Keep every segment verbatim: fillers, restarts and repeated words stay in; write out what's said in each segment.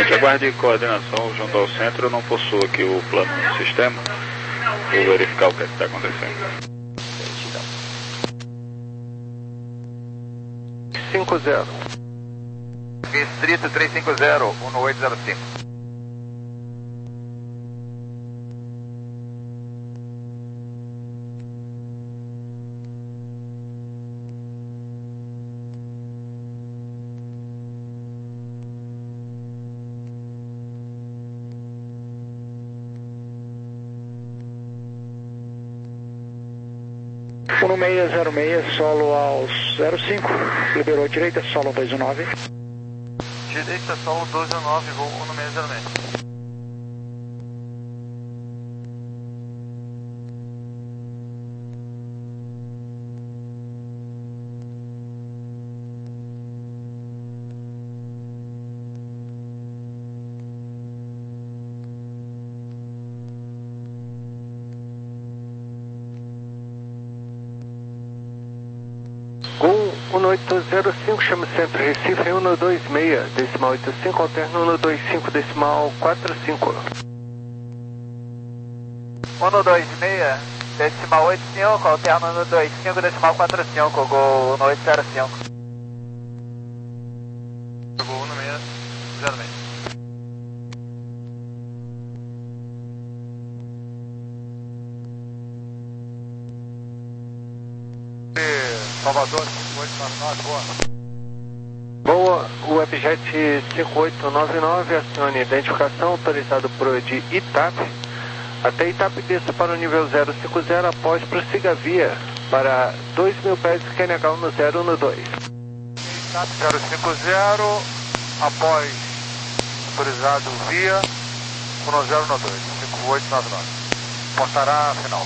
Aguarde coordenação junto ao centro, eu não possuo aqui o plano do sistema. Vou verificar o que está acontecendo. cinco zero. Distrito trezentos e cinquenta, um oito zero cinco. um seis zero seis, solo aos zero cinco, liberou direita, solo dois um nove. Direita, solo dois um nove, voo um seis zero seis. Gol um oito zero cinco, chama centro Recife, um dois seis, decimal oitenta e cinco, alterno um dois cinco, decimal quatro cinco. um dois seis, decimal oitenta e cinco, alterno um dois cinco, decimal quatro cinco, gol um oito zero cinco. Gol um seis zero seis. Salvador, cinco oito nove nove, boa. Boa, o Webjet cinco oito nove nove, acione identificação, autorizado por de Itap. Até Itap desça para o nível zero cinco zero, após prossiga via para dois mil pés Q N H no zero um dois. Itap zero cinco zero, após autorizado via um zero um dois, cinco oito nove nove. Portará final.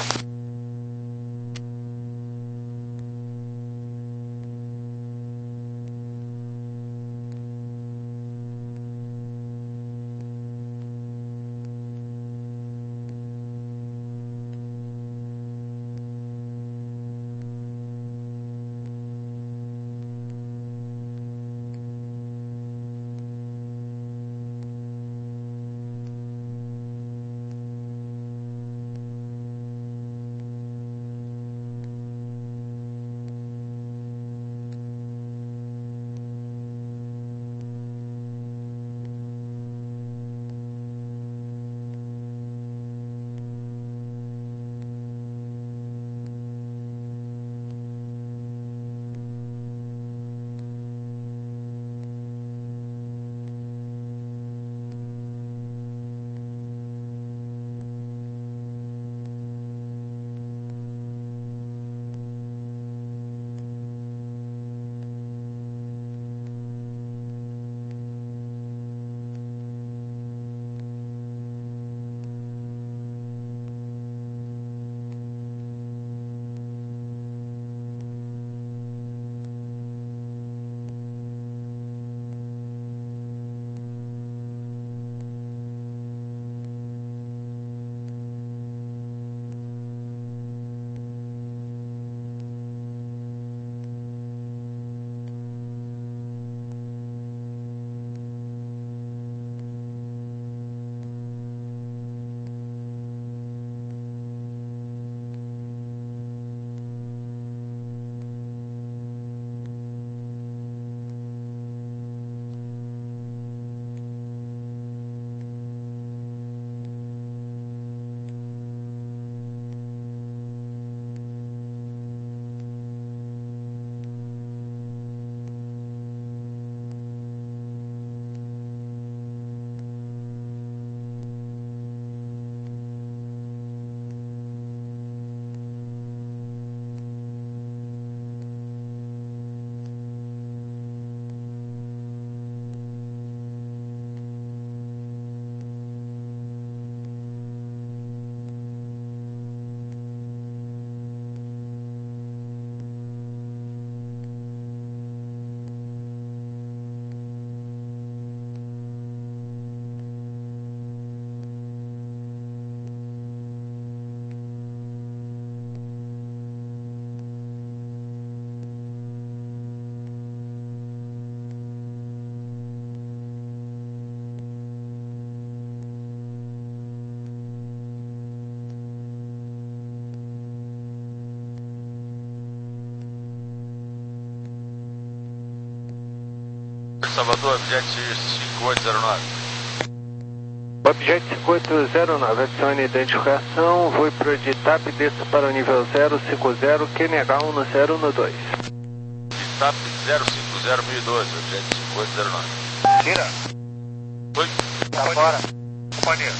Salvador, Objet cinco oito zero nove. Objet cinco oito zero nove, adicione identificação, voe para o Itap, desça para o nível zero cinco zero, Q N H um no zero um dois. Itap zero cinco zero mil e doze, Objet cinco oito zero nove. Tira. Oi? Tá fora. Companhia.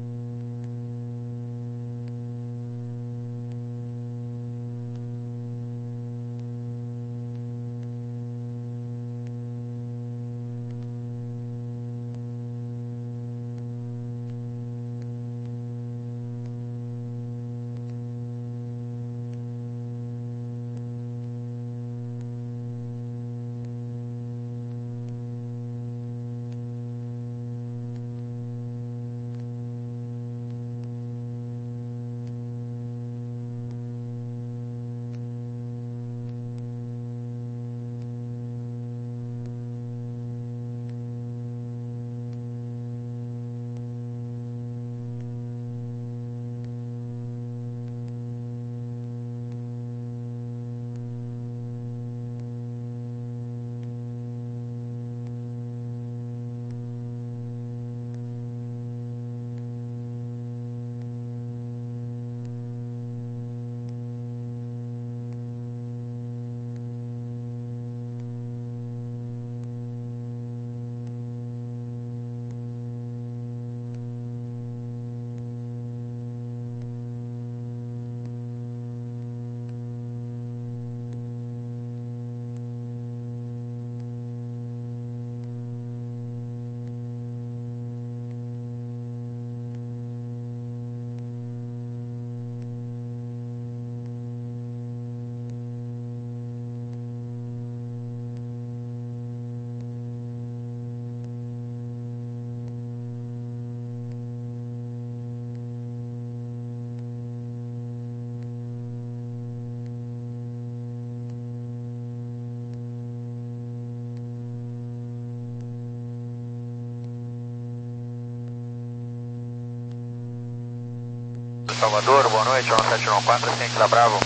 Salvador, boa noite, um sete um quatro, Cinco da Bravo.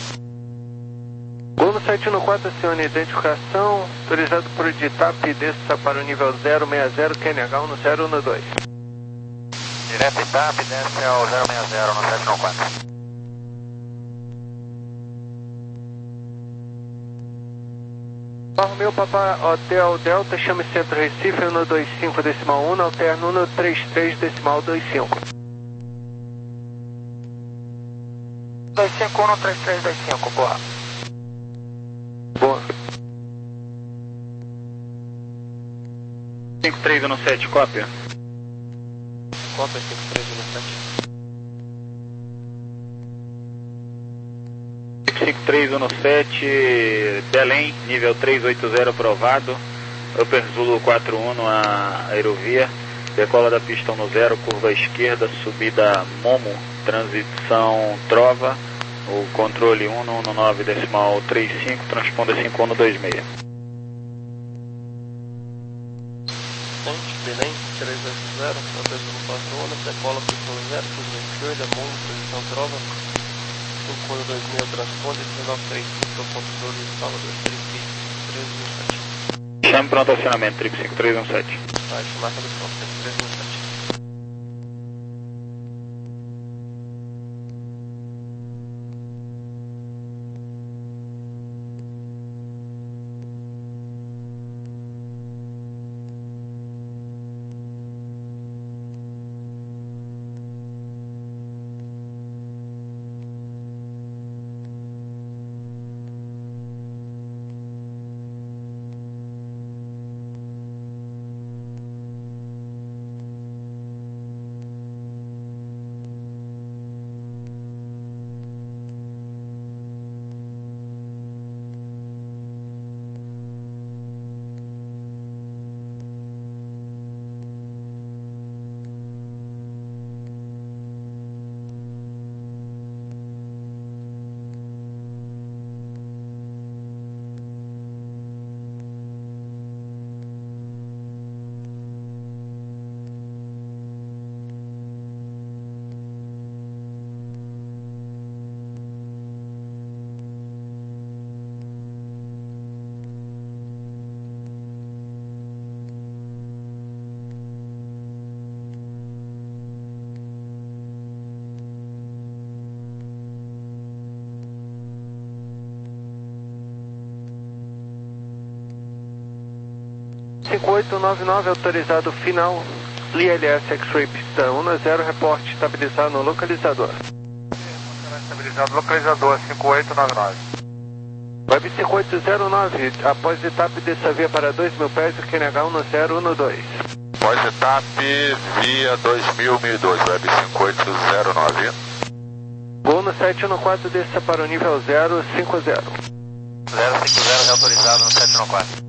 Gol no sete um quatro, acione identificação, autorizado por Itap, desça para o nível zero seis zero, Q N H um no zero um dois. Direto Itap, desce ao zero seis zero no sete um quatro. Romeu Papa Hotel Delta, chame Centro Recife, um dois cinco decimal um, alterno um três três decimal dois cinco. dois cinco um três três dois cinco, boa. Boa. cinco três um sete, cópia. Cópia cinco três um sete. cinco três um sete, Belém, nível três oito zero aprovado. Upper Zulu quatro um, a aerovia. Decola da pista um zero, curva esquerda, subida Momo, transição Trova. O controle um um nove decimal trinta e cinco, transponda cinco um dois seis. Belém, três oito zero, Upper Zulu quatro um, decola pista um zero, curva esquerda, Momo, transição Trova. cinco um dois seis, transponde dezenove trinta e cinco, controle Salvador, três cinco três um sete. Chame pronto acionamento, triplo cinco três um sete. Baixo, marca do sol, três três um sete. cinco oito nove nove, autorizado final, I L S X-Ray pista um a zero, reporte estabilizado no localizador. Estabilizado localizador cinco oito nove nove. Web cinco oito zero nove, após etapa dessa via para dois mil pés, o Q N H um zero um dois. Após etapa, via dois mil, mil e dois, Web cinco oito zero nove. Gol no sete um quatro, desça para o nível zero cinco zero. zero cinco zero, autorizado no sete um quatro.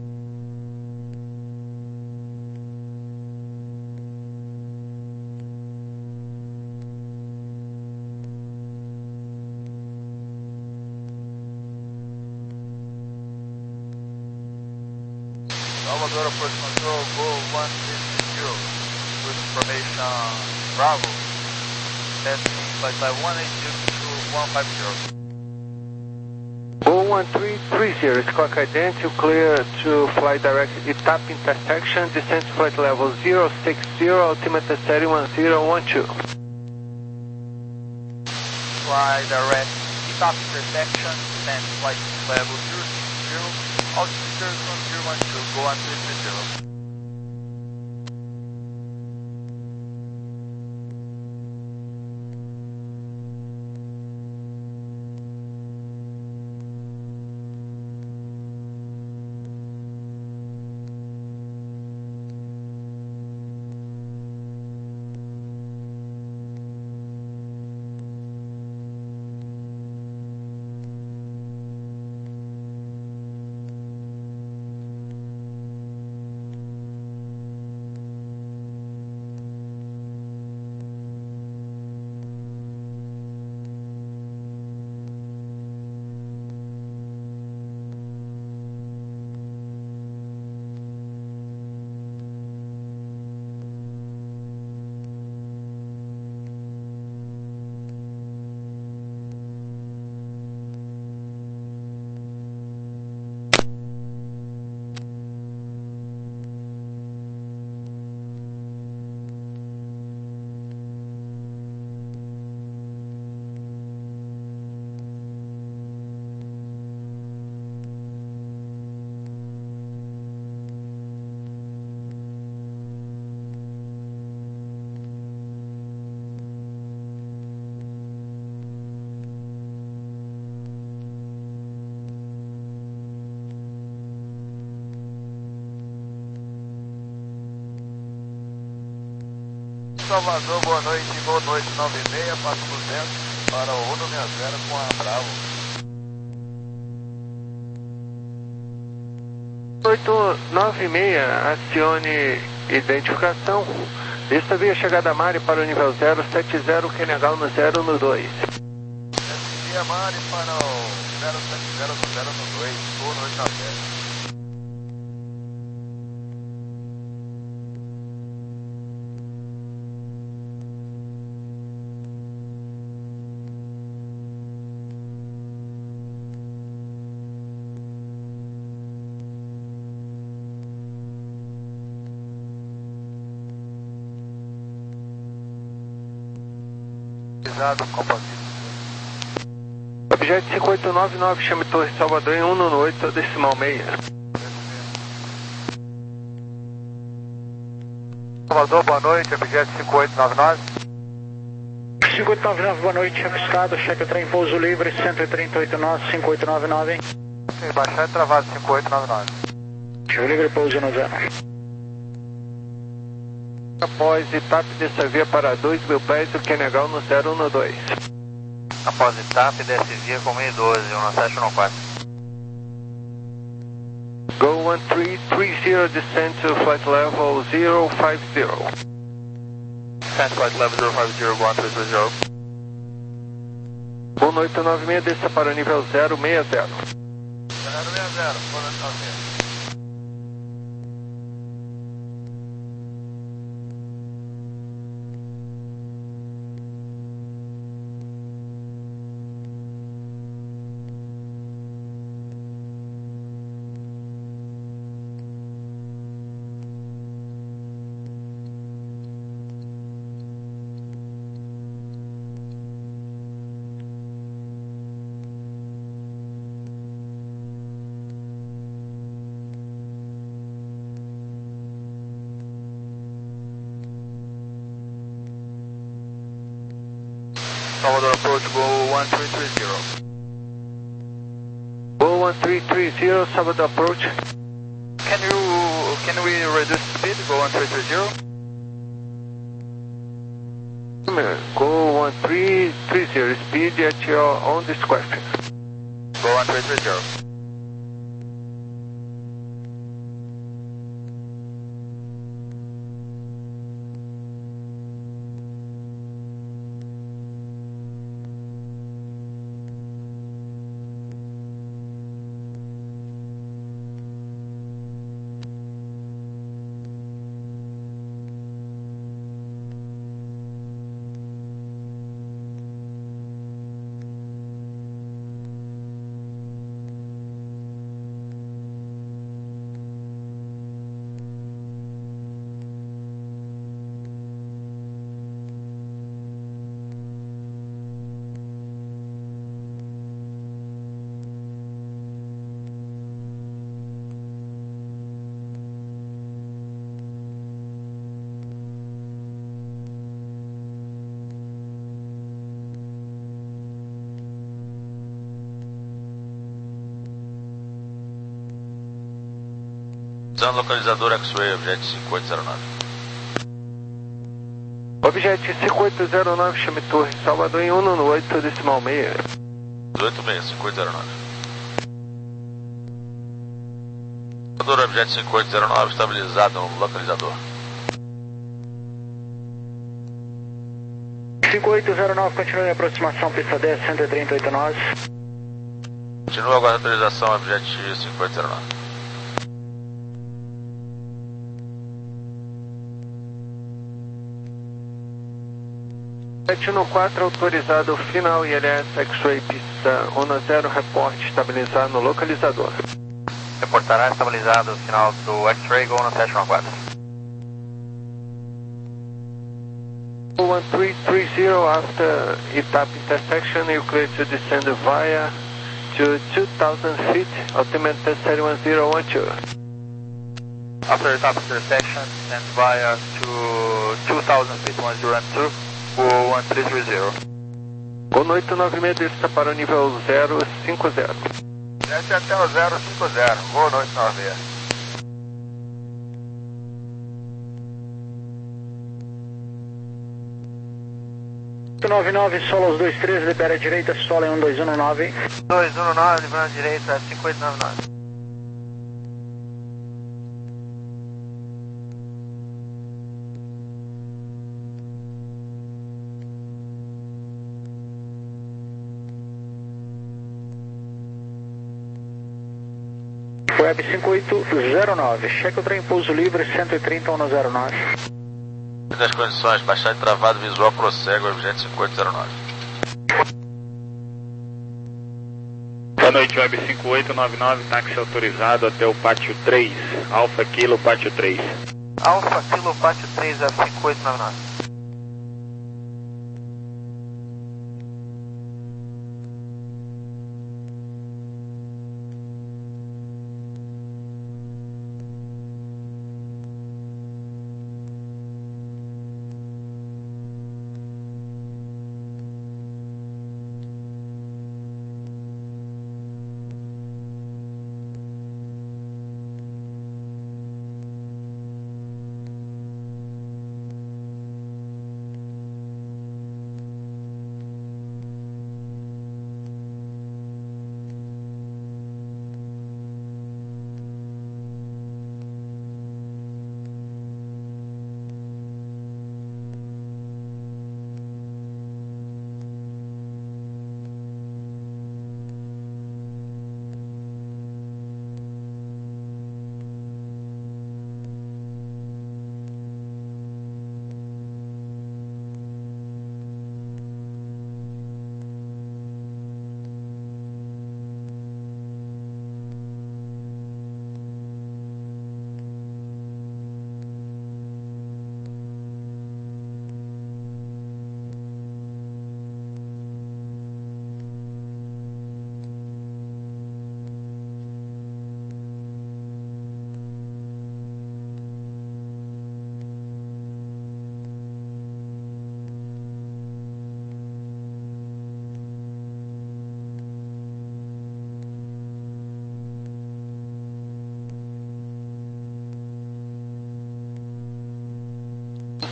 Salvador Approach Control, Go one three zero, with information Bravo, testing flight time one eight zero to one five zero. Go one three three zero, Squawk Identity, clear to fly direct etap intersection, descent flight level zero six zero, altimeter setting one zero one two. Fly direct etap intersection, descent flight level zero six zero, altimeter one zero one two, go one three three zero. Salvador, boa noite, boa noite, nove e meia, passo duzentos para o Uno sessenta com a Bravo. oito nove seis, acione identificação, lista via chegada a Mari para o nível zero sete zero, Q N H um zero um dois. Via Mari para o zero sete zero zero um dois, Uno oitenta e sete. Composite. Objeto cinco oito nove nove, chame Torre Salvador em um no oito, decimal seis. Salvador, boa noite, objeto cinco oito nove nove. cinco oito nove nove, boa noite, avistado, cheque o trem, pouso livre, cento e trinta e oito nós, cinco oito nove nove. Sim, baixar e travado cinco oito nove nove. Cheque livre, pouso no zero. Após etapa dessa via para dois mil pés, o Q N H um zero um dois. Após etapa dessa via com mil e doze, um sete um quatro. Go one three three zero, descend to flight level zero five zero. Descent flight level zero five zero, one three three zero. um oito nove seis, desça para o nível zero seis zero. zero seis zero, boa noite, nove seis. Salvador approach, go one three three zero. Go one three three zero, Salvador approach. Can you, can we reduce speed, go one three three zero? Go one three three zero, speed at your own discretion. Go one three three zero. Usando localizador X-Ray, objeto cinco oito zero nove. Objeto cinco oito zero nove, chame torre, Salvador em um no oito decimal seis. oito seis, cinco oito zero nove. Salvador, objeto cinco oito zero nove, estabilizado no localizador. cinco oito zero nove, continue em aproximação, pista dez, cento e trinta e oito nós. Continua agora a atualização, objeto cinco oito zero nove. sete um quatro, autorizado final I L S X-Ray pista um zero, reporte estabilizado no localizador. Reportará estabilizado o final do X-Ray, go no sete um quatro. one three three zero, after Itap intersection, you clear to descend via to two thousand feet, altimeter seven one zero one two. After top intersection, and via to two thousand feet, one zero two, go one three three zero. Gol no oito nove seis, está para o nível zero cinco zero. Desce até o zero cinco zero, gol no oito nove seis. oito nove nove, solo aos dois três, libera a direita, solo em um dois um nove. dois um nove, liberando a direita, cinco oito nove nove. Web cinco oito zero nove, cheque o trem pouso livre, cento e trinta, um zero nove. Das condições, baixar de travado visual, prossegue, objeto cinco oito zero nove. Boa noite, Web cinco oito nove nove, táxi autorizado até o pátio três, Alfa Kilo, pátio três. Alfa Kilo, pátio três, a cinco oito nove nove.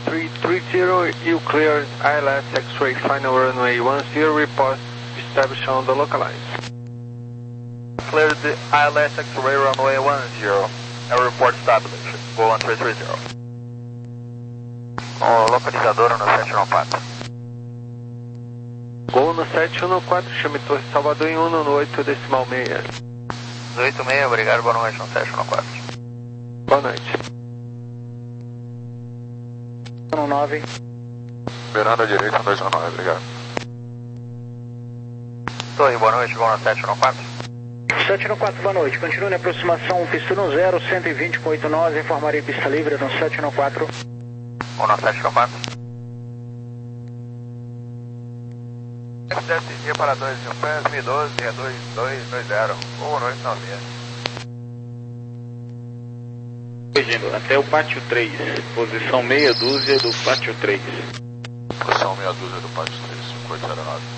three three zero, you clear I L S X-ray final runway one zero, report established on the localize. Cleared the I L S X-ray runway one zero, and report established. Go on three three zero. O localizador no sete um quatro. Gol no sete um quatro, chame Torre Salvador em um no oito decimal meia. oito seis, obrigado, boa noite no sete um quatro. Boa noite. um nove. Miranda direita, dois um nove, obrigado. Torre, boa noite, vou no sete um quatro. sete um quatro, boa noite. Continue na aproximação, pista no zero, cento e vinte com oito nós, informarei pista livre no sete um quatro. Vou no sete um quatro. S S G para dois mil pés, M doze, E dois dois dois zero. Boa noite, novinha. Corrigindo, até o pátio três, posição meia dúzia do pátio três. Posição meia dúzia do pátio três, cinco oito zero nove.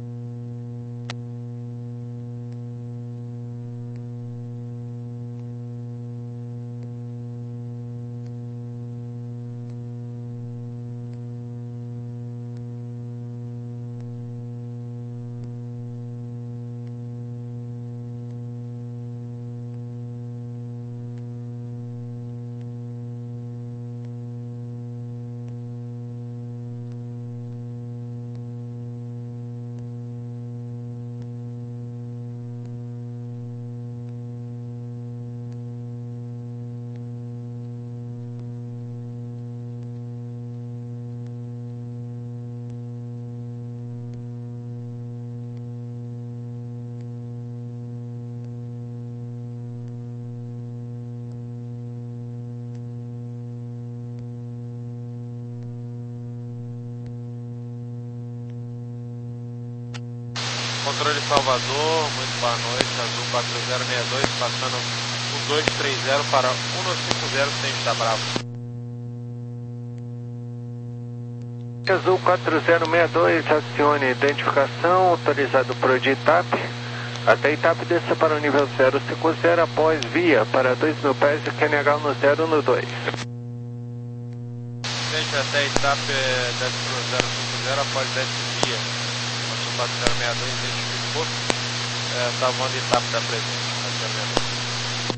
Controle Salvador, muito boa noite, Azul quatro zero seis dois, passando um dois três zero para um cinco zero, sem estar bravo. Azul quatro zero seis dois, acione identificação, autorizado por I T A P. Até I T A P desça para o nível zero cinco zero, após via para dois mil pés e Q N H no zero no dois. Gente, até I T A P desce para o zero cinco zero, após desce via. quatro zero seis dois identificou, está é, voando I T A P da presente, quatro zero seis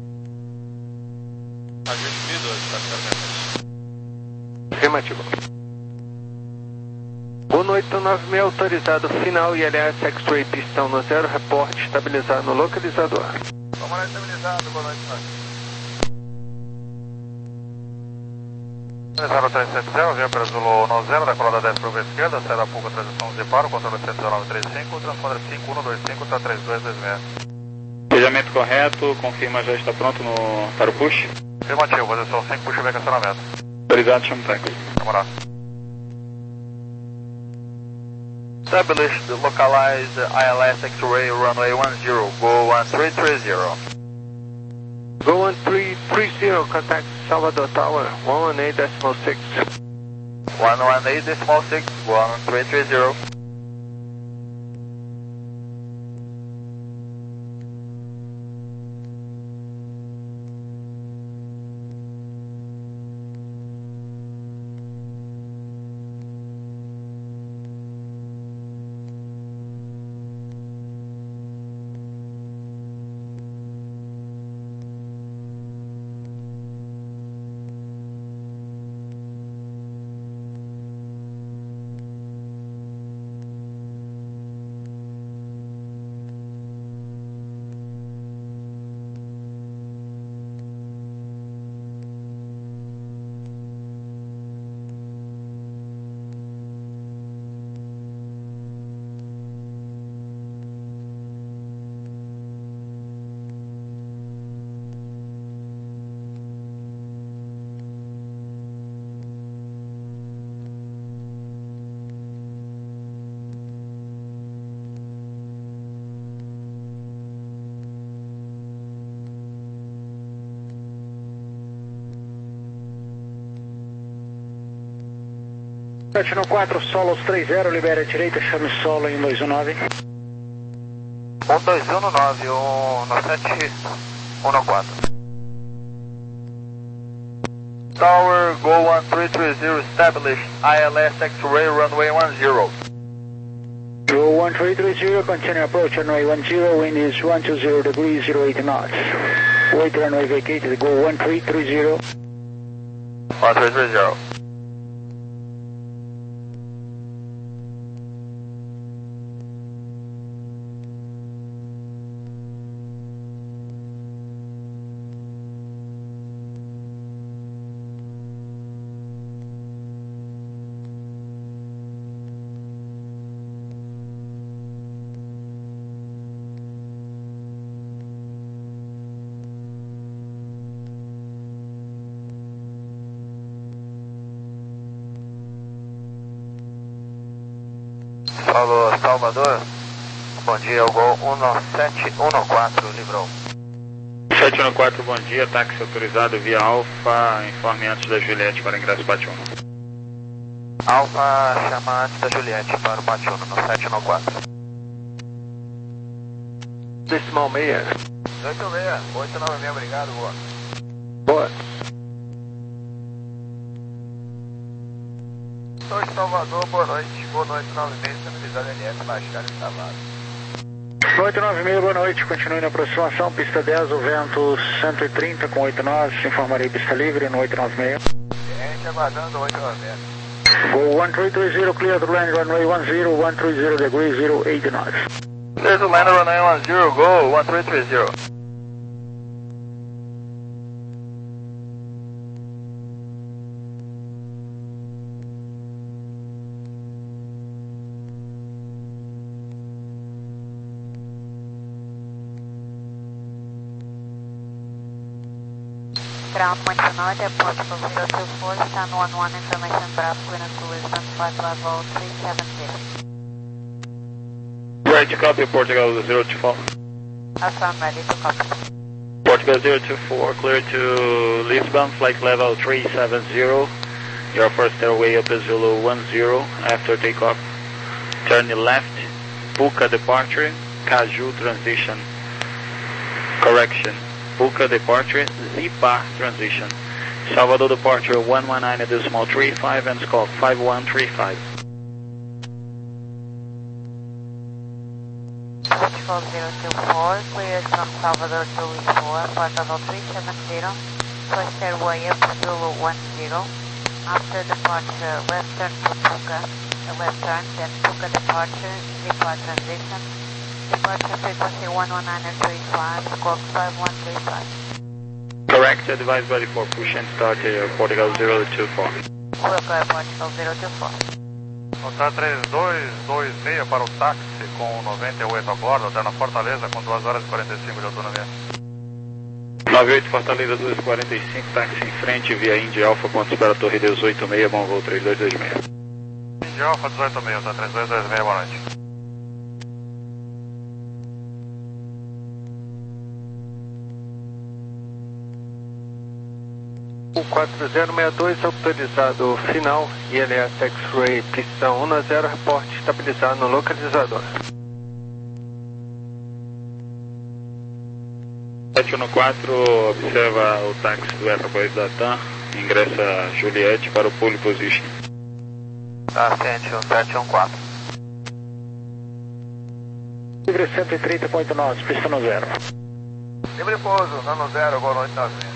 dois. Agente M doze, quatro zero seis dois. Afirmativo. um oito nove seis, autorizado final I L S X-ray pistão no zero, reporte estabilizado no localizador. Vamos lá, estabilizado, boa noite, nós. zero três sete zero, via para Zulu no zero, da colada dez para a esquerda, sai da pouca transição de paro, controle cento e dezenove trinta e cinco, transponder cinco um dois cinco, está três dois dois seis. Fechamento correto, confirma já está pronto no, para o push. Afirmativo, posição cinco, push back acionamento. Autorizado, chama o táxi. Vamos lá. Established, localized I L S X-ray runway one zero, go one three three zero. Go one three three zero, contact Salvador Tower, one one eight decimal six. one one eight decimal six, one three three zero. sete um quatro, Solos três zero, libera a direita, chame solo em dois um nove. um dois um nove, um no sete um quatro. Tower, Go one three three zero, established I L S X-ray, runway one zero. Go one three three zero, continue approach runway one zero, wind is one two zero degrees, zero eight knots. Wait runway vacated, go one three three zero. one three three zero. Falou, Salvador. Bom dia, o Gol um sete um quatro, livrou. sete um quatro, bom dia, táxi autorizado via Alfa, informe antes da Juliette para ingresso Bate um. Alfa, chama antes da Juliette para o Bate um no sete um quatro. Decimal meia. oito seis, oito nove seis, obrigado, boa. Boa. Sou de Salvador, boa noite. Boa noite, nove seis, estabilizado L S, baixar e Tavares. oito nove seis, boa noite, continue na aproximação, pista dez, o vento cento e trinta com oito nós, informarei pista livre no oito nove seis. Gente aguardando oito nove seis. Go one three three zero, clear to land runway one zero, one three zero degrees, zero eight knots. Clear to land runway one zero, go one three three zero. Ground one two nine, airport for zero two four, stand one one, information Bravo, clearance to Lisbon, flight level three seven zero. Right to copy, Portugal zero two four. Affirm, ready to copy. Portugal zero two four, clear to Lisbon, flight level three seven zero. Your first airway up is Zulu one zero. After takeoff, turn left, Puka departure, Caju transition. Correction. Puka departure, Zipa transition. Salvador departure one one nine decimal three five and scope five one three five. Portugal zero two four, clear from Salvador to Lisboa, flight level three seven zero. First airway up Zulu one zero. After departure, left turn to Puka, left turn, then Puka departure, Zipa transition. Departure frequency one one nine three five, squawk five one three five. Correct, advised body for push and start uh, Portugal zero two four. Welcome Portugal zero two four. Notar três dois dois seis para o táxi com noventa e oito a bordo, até na Fortaleza com duas horas e quarenta e cinco de autonomia. nove oito Fortaleza duas quarenta e cinco, táxi em frente via Indy Alpha, ponto para a torre dezoito seis, bom voo três dois dois seis. Indy Alpha dezoito seis, tá três dois dois seis, boa noite. O quatro zero seis dois autorizado final, I L S X-ray, pista um zero, reporte estabilizado no localizador. sete um quatro, observa o táxi do Airboys da TAM, ingressa Juliette para o pole position. Ascente um sete um quatro. Livre cento e trinta com oito nós, pista no zero. Livre pouso, nano zero, boa noite, nove.